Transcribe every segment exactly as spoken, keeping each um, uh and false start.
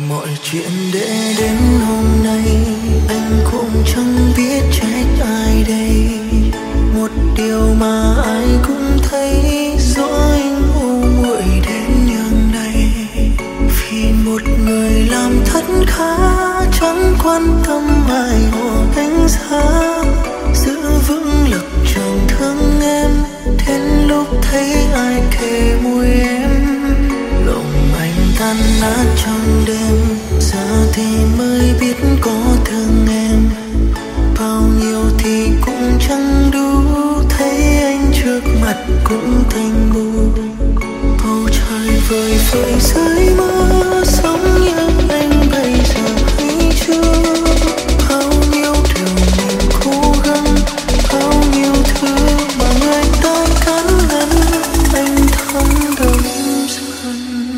Mọi chuyện để đến hôm nay anh cũng chẳng biết trách ai đây. Một điều mà ai cũng thấy dối anh u muội đến nhường này. Vì một người làm thất khá chẳng quan tâm ai họ đánh giá. Giữ vững lập trường thương em đến lúc thấy ai kề môi em. Lòng anh tan nát trong đêm, giờ thì mới biết có thương em. Bao nhiêu thì cũng chẳng đủ, thấy anh trước mặt cũng thành mù. Bầu trời vơi vơi dưới mưa, sống như anh bây giờ hay chưa. Bao nhiêu điều mình cố gắng, bao nhiêu thứ mà người ta cắn lẫn, anh thấm đẫm dần.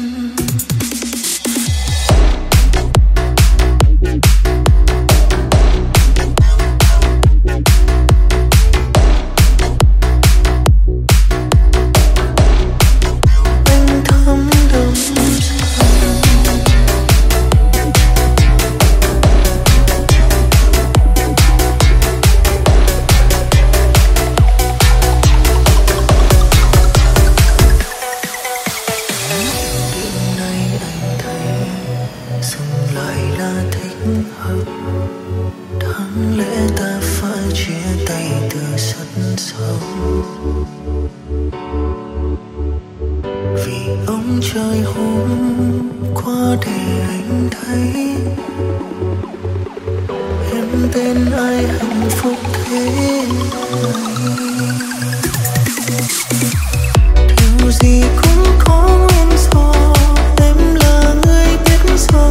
Đáng lẽ ta phải chia tay từ rất sớm, vì ông trời hôm qua để anh thấy em bên ai hạnh phúc thế này. Điều gì cũng có nguyên do, em là người biết rõ.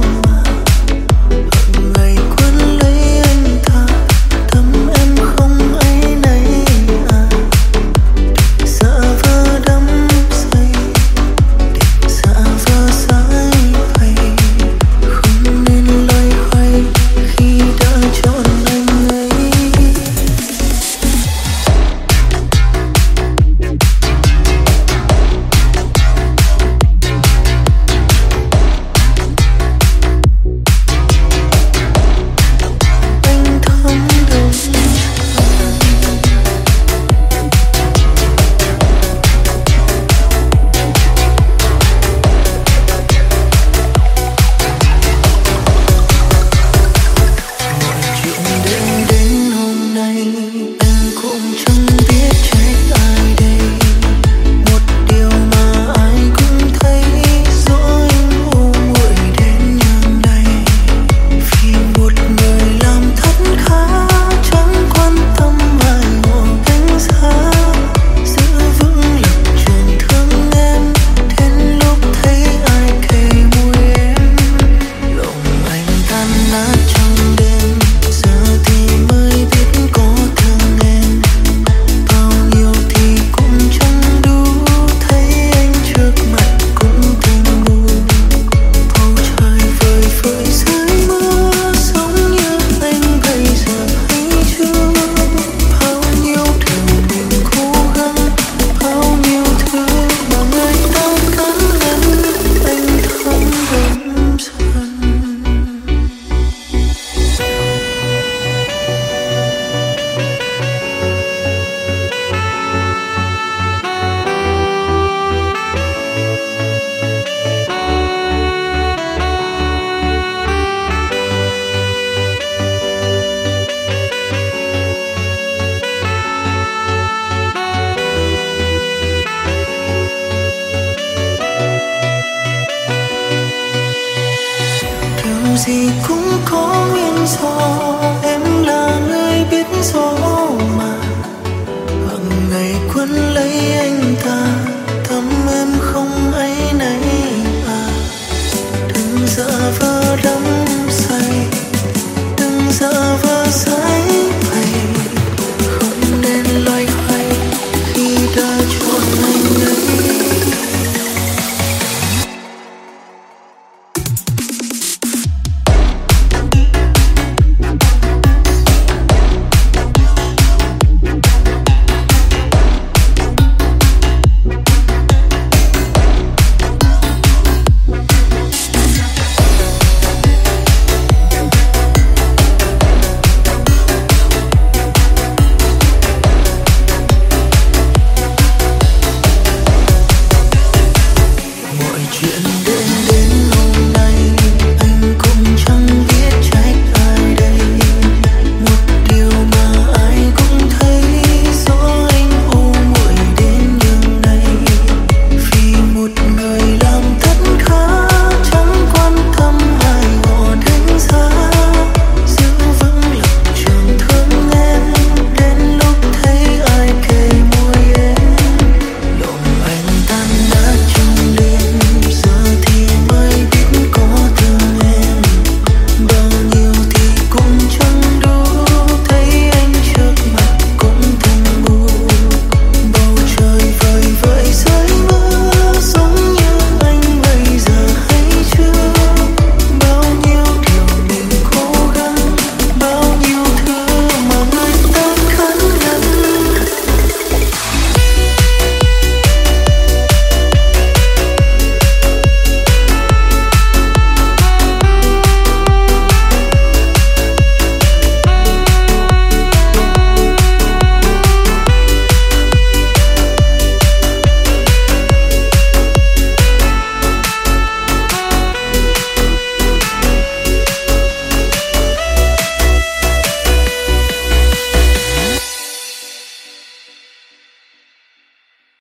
Gì cũng có nguyên do, em là người biết rõ mà. Hằng ngày quấn lấy anh ta, tâm em không áy náy à. Đừng giả vờ